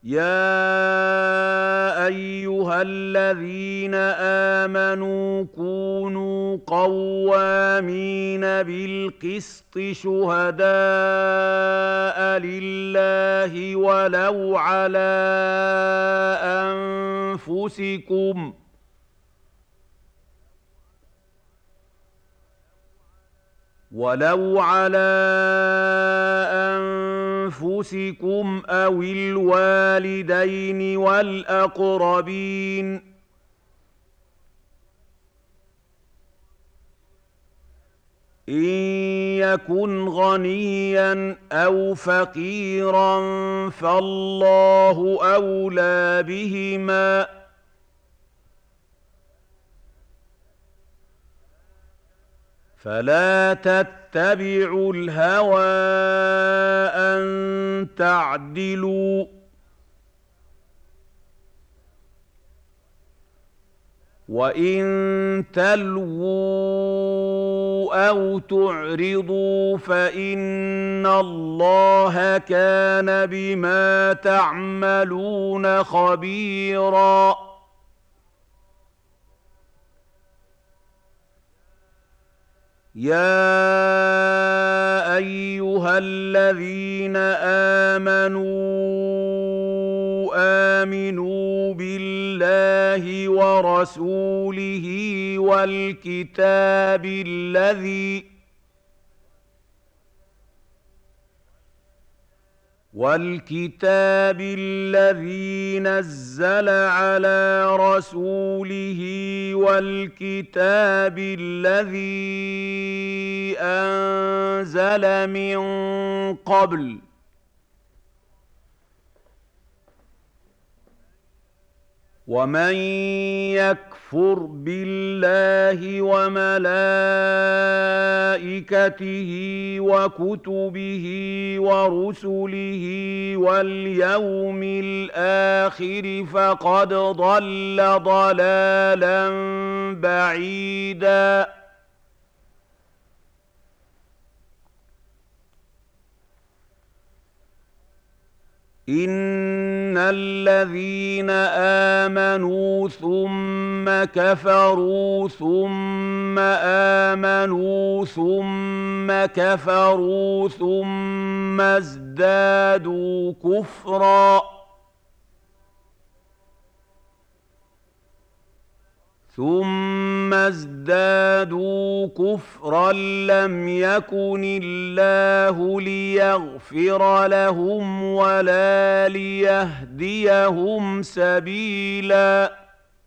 يَا أَيُّهَا الَّذِينَ آمَنُوا كُونُوا قَوَّامِينَ بِالْقِسْطِ شُهَدَاءَ لِلَّهِ وَلَوْ عَلَىٰ أَنفُسِكُمْ أَوِ الْوَالِدَيْنِ وَالْأَقْرَبِينَ ۚ إِن يَكُنْ غَنِيًّا أَوْ فَقِيرًا فَاللَّهُ أَوْلَىٰ بِهِمَا ۖ فَلَا تَتَّبِعُوا الْهَوَىٰ أَن تَعْدِلُوا ۚ وَإِن تَلْوُوا أَوْ تُعْرِضُوا فَإِنَّ اللَّهَ كَانَ بِمَا تَعْمَلُونَ خَبِيرًا. يَا أَيُّهَا الَّذِينَ آمِنُوا بِاللَّهِ وَرَسُولِهِ وَالْكِتَابِ الَّذِي نَزَّلَ عَلَىٰ رَسُولِهِ وَالْكِتَابِ الَّذِي أَنزَلَ مِن قَبْلُ ۚ وَمَن يَكْفُرْ بِاللَّهِ وَمَلَائِكَتِهِ وَكُتُبِهِ وَرُسُلِهِ وَالْيَوْمِ الْآخِرِ فَقَدْ ضَلَّ ضَلَالًا بَعِيدًا. إِنَّ الَّذِينَ آمَنُوا ثُمَّ كَفَرُوا ثُمَّ آمَنُوا ثُمَّ كَفَرُوا ثُمَّ ازْدَادُوا كُفْرًا لَّمْ يَكُنِ اللَّهُ لِيَغْفِرَ لَهُمْ وَلَا لِيَهْدِيَهُمْ سَبِيلًا.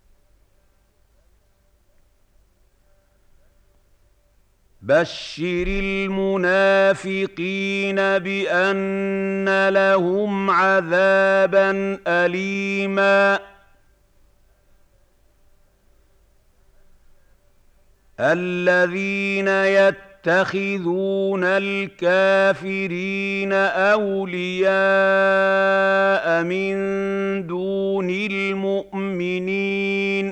بَشِّرِ الْمُنَافِقِينَ بِأَنَّ لَهُمْ عَذَابًا أَلِيمًا. الَّذِينَ يَتَّخِذُونَ الْكَافِرِينَ أَوْلِيَاءَ مِن دُونِ الْمُؤْمِنِينَ ۚ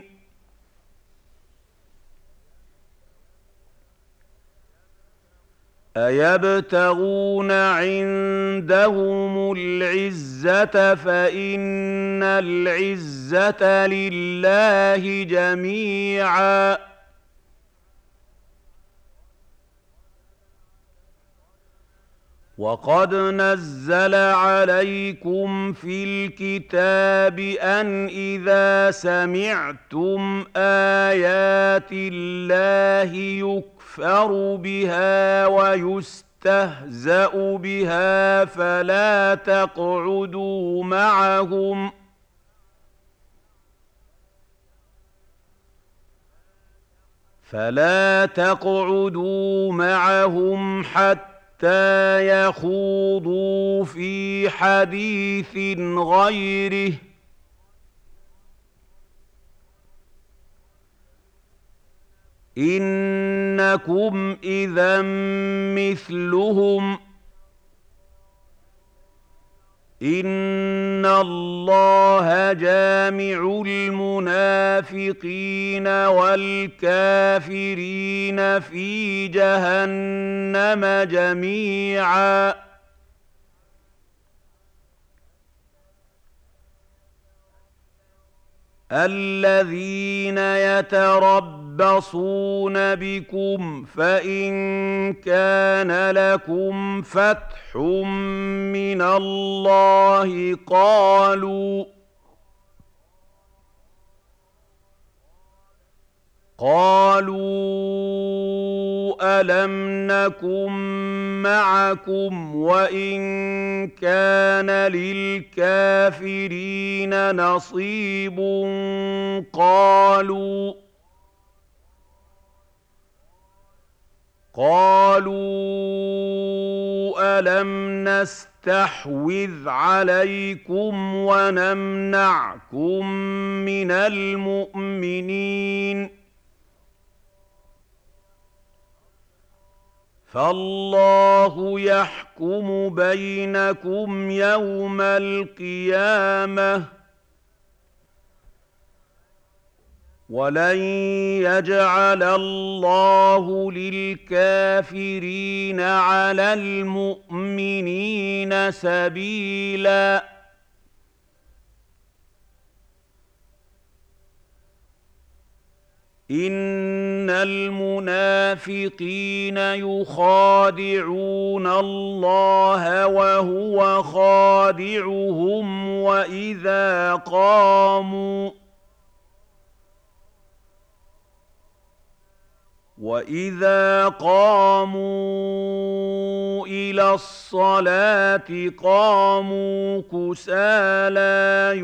أَيَبْتَغُونَ عِندَهُمُ الْعِزَّةَ فَإِنَّ الْعِزَّةَ لِلَّهِ جَمِيعًا. وَقَدْ نَزَّلَ عَلَيْكُمْ فِي الْكِتَابِ أَنْ إِذَا سَمِعْتُمْ آيَاتِ اللَّهِ يُكْفَرُ بِهَا وَيُسْتَهْزَأُ بِهَا فَلَا تَقْعُدُوا مَعَهُمْ حَتَّىٰ يَخُوضُوا فِي حَدِيثٍ غَيْرِهِ ۚ إِنَّكُمْ إِذًا مِّثْلُهُمْ ۗ إِنَّ اللَّهَ جَامِعُ الْمُنَافِقِينَ وَالْكَافِرِينَ فِي جَهَنَّمَ جَمِيعًا. الذين يتربصون بكم فإن كان لكم فتح من الله قالوا ألم نكن معكم وإن كان للكافرين نصيب قالوا ألم نستحوذ عليكم ونمنعكم من المؤمنين فالله يحكم بينكم يوم القيامة ولن يجعل الله للكافرين على المؤمنين سبيلاً إن المنافقين يخادعون الله وهو خادعهم وإذا قاموا إلى الصلاة قاموا كسالى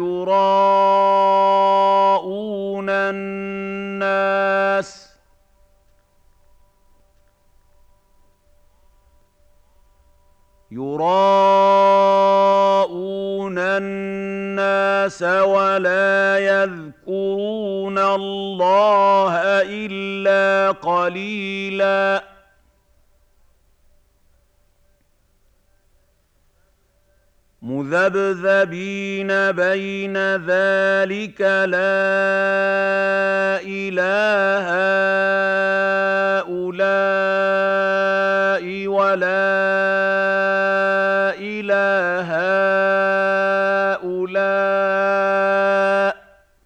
يراءون الناس ولا يذكرون الله إلا قليلاً مذبذبين بين ذلك لا إله هؤلاء ولا إله هؤلاء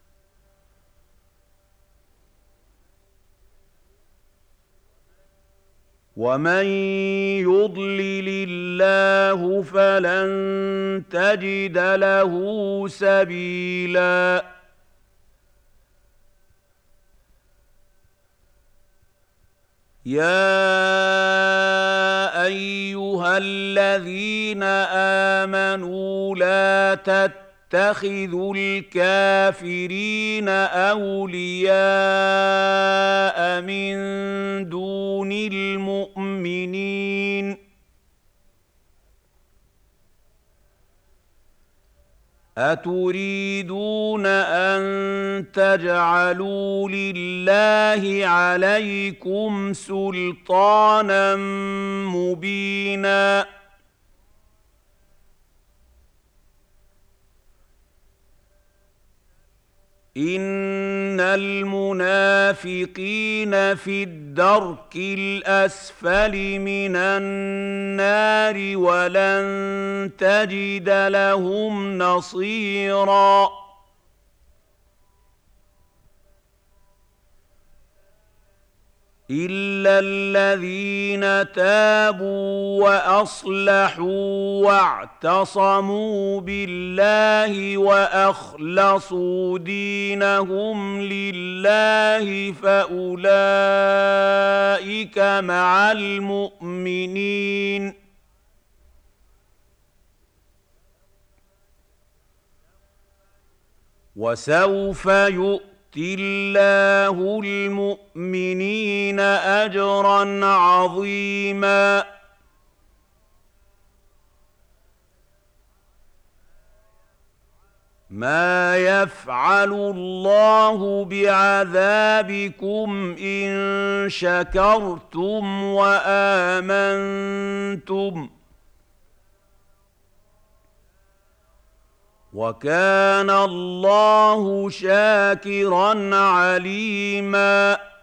ومن يضلل الله فلن تجد له سبيلا يا أيها الذين آمنوا لا تتخذوا الكافرين أولياء من دون المؤمنين أتريدون أن تجعلوا لله عليكم سلطانا مبينا إن المنافقين في الدرك الأسفل من النار ولن تجد لهم نصيراً إلا الذين تابوا وأصلحوا واعتصموا بالله وأخلصوا دينهم لله فأولئك مع المؤمنين وسوف يؤتي الله المؤمنين أجرا عظيما ما يفعل الله بعذابكم إن شكرتم وآمنتم وكان الله شاكرا عليما